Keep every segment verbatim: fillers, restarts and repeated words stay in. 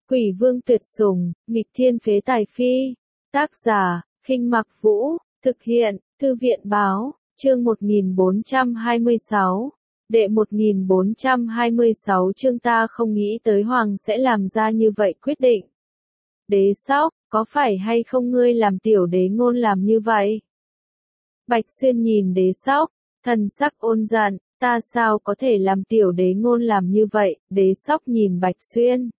Quỷ vương tuyệt sủng, nghịch thiên phế tài phi. Tác giả, Khinh Mặc Vũ, thực hiện, Thư viện báo, chương một nghìn bốn trăm hai mươi sáu. Đệ một nghìn bốn trăm hai mươi sáu chương ta không nghĩ tới Hoàng sẽ làm ra như vậy quyết định. Đế Sóc, có phải hay không ngươi làm tiểu đế ngôn làm như vậy? Bạch Xuyên nhìn Đế Sóc, thần sắc ôn giận, ta sao có thể làm tiểu đế ngôn làm như vậy? Đế Sóc nhìn Bạch Xuyên,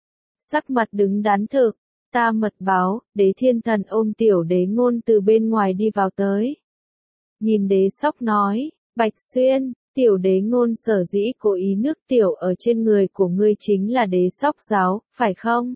sắc mặt đứng đắn thực, ta mật báo, Đế Thiên Thần ôm tiểu đế ngôn từ bên ngoài đi vào tới. Nhìn Đế Sóc nói, Bạch Xuyên, tiểu đế ngôn sở dĩ cố ý nước tiểu ở trên người của ngươi chính là Đế Sóc giáo, phải không?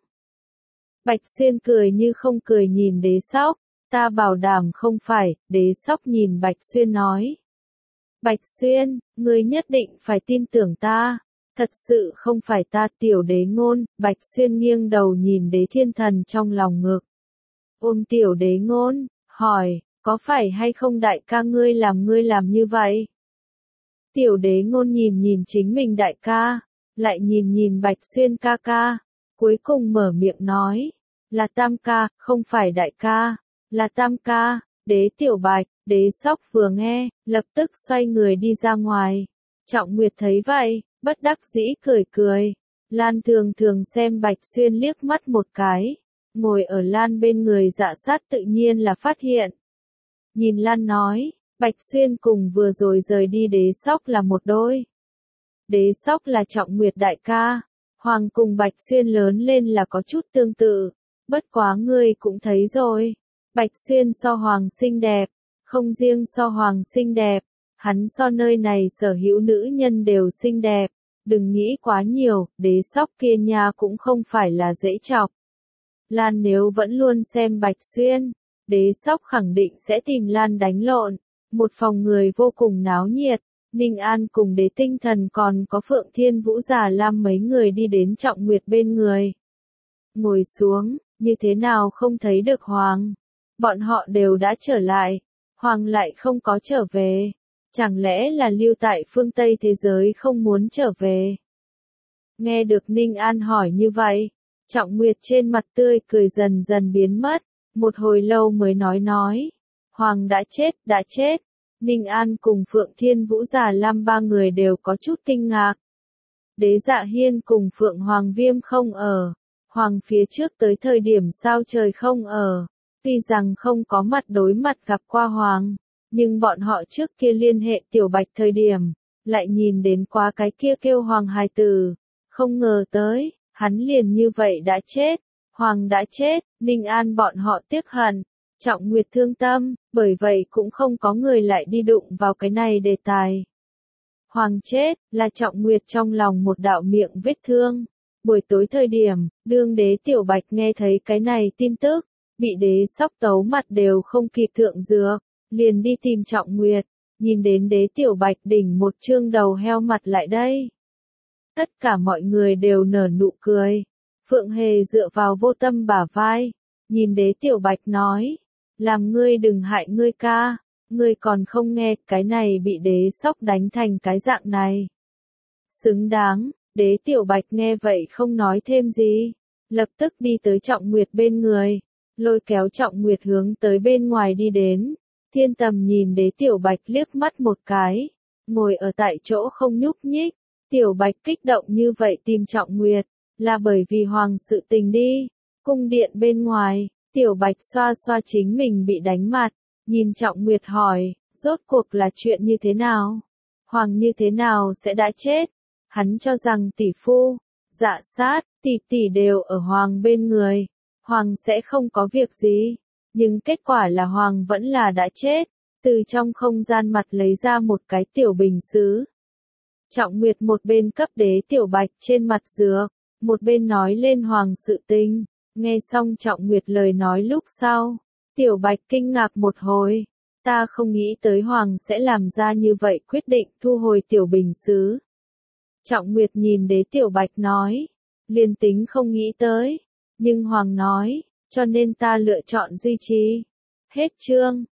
Bạch Xuyên cười như không cười nhìn Đế Sóc, ta bảo đảm không phải. Đế Sóc nhìn Bạch Xuyên nói. Bạch Xuyên, ngươi nhất định phải tin tưởng ta, thật sự không phải ta. Tiểu đế ngôn. Bạch Xuyên nghiêng đầu nhìn Đế Thiên Thần trong lòng ngực, ôm tiểu đế ngôn, hỏi, có phải hay không đại ca ngươi làm ngươi làm như vậy? Tiểu đế ngôn nhìn nhìn chính mình đại ca, lại nhìn nhìn Bạch Xuyên ca ca, cuối cùng mở miệng nói, là tam ca, không phải đại ca, là tam ca. Đế Tiểu Bạch, Đế Sóc vừa nghe, lập tức xoay người đi ra ngoài. Trọng Nguyệt thấy vậy, bất đắc dĩ cười cười. Lan thường thường xem Bạch Xuyên liếc mắt một cái, ngồi ở Lan bên người Dạ Sát tự nhiên là phát hiện. Nhìn Lan nói, Bạch Xuyên cùng vừa rồi rời đi Đế Sóc là một đôi. Đế Sóc là Trọng Nguyệt đại ca, Hoàng cùng Bạch Xuyên lớn lên là có chút tương tự, bất quá ngươi cũng thấy rồi. Bạch Xuyên so Hoàng xinh đẹp, không riêng so Hoàng xinh đẹp, hắn so nơi này sở hữu nữ nhân đều xinh đẹp, đừng nghĩ quá nhiều. Đế Sóc kia nha cũng không phải là dễ chọc. Lan nếu vẫn luôn xem Bạch Xuyên, Đế Sóc khẳng định sẽ tìm Lan đánh lộn. Một phòng người vô cùng náo nhiệt, Ninh An cùng Đế Tinh Thần còn có Phượng Thiên Vũ Già Lam mấy người đi đến Trọng Nguyệt bên người. Ngồi xuống, như thế nào không thấy được Hoàng? Bọn họ đều đã trở lại, Hoàng lại không có trở về. Chẳng lẽ là lưu tại phương Tây thế giới không muốn trở về? Nghe được Ninh An hỏi như vậy, Trọng Nguyệt trên mặt tươi cười dần dần biến mất, một hồi lâu mới nói nói. Hoàng đã chết, đã chết. Ninh An cùng Phượng Thiên Vũ Già Lam ba người đều có chút kinh ngạc. Đế Dạ Hiên cùng Phượng Hoàng Viêm không ở. Hoàng phía trước tới thời điểm sao trời không ở. Tuy rằng không có mặt đối mặt gặp qua Hoàng, nhưng bọn họ trước kia liên hệ Tiểu Bạch thời điểm, lại nhìn đến quá cái kia kêu Hoàng hài tử. Không ngờ tới, hắn liền như vậy đã chết. Hoàng đã chết, Ninh An bọn họ tiếc hận. Trọng Nguyệt thương tâm, bởi vậy cũng không có người lại đi đụng vào cái này đề tài. Hoàng chết, là Trọng Nguyệt trong lòng một đạo miệng vết thương. Buổi tối thời điểm, đương Đế Tiểu Bạch nghe thấy cái này tin tức, bị Đế Sóc tấu mặt đều không kịp thượng dược, liền đi tìm Trọng Nguyệt, nhìn đến Đế Tiểu Bạch đỉnh một trương đầu heo mặt lại đây. Tất cả mọi người đều nở nụ cười. Phượng Hề dựa vào Vô Tâm bả vai, nhìn Đế Tiểu Bạch nói, làm ngươi đừng hại ngươi ca, ngươi còn không nghe, cái này bị Đế Sóc đánh thành cái dạng này. Xứng đáng. Đế Tiểu Bạch nghe vậy không nói thêm gì, lập tức đi tới Trọng Nguyệt bên người, lôi kéo Trọng Nguyệt hướng tới bên ngoài đi đến. Thiên Tầm nhìn Đế Tiểu Bạch liếc mắt một cái, ngồi ở tại chỗ không nhúc nhích. Tiểu Bạch kích động như vậy tìm Trọng Nguyệt, là bởi vì Hoàng sự tình đi. Cung điện bên ngoài, Tiểu Bạch xoa xoa chính mình bị đánh mặt, nhìn Trọng Nguyệt hỏi, rốt cuộc là chuyện như thế nào? Hoàng như thế nào sẽ đã chết? Hắn cho rằng tỷ phu, Dạ Sát, tỷ tỷ đều ở Hoàng bên người, Hoàng sẽ không có việc gì, nhưng kết quả là Hoàng vẫn là đã chết. Từ trong không gian mặt lấy ra một cái tiểu bình sứ. Trọng Nguyệt một bên cấp Đế Tiểu Bạch trên mặt dược, một bên nói lên Hoàng sự tình. Nghe xong Trọng Nguyệt lời nói lúc sau, Tiểu Bạch kinh ngạc một hồi, ta không nghĩ tới Hoàng sẽ làm ra như vậy quyết định thu hồi tiểu bình sứ. Trọng Nguyệt nhìn Đế Tiểu Bạch nói, liền tính không nghĩ tới, nhưng Hoàng nói, cho nên ta lựa chọn duy trì. Hết chương.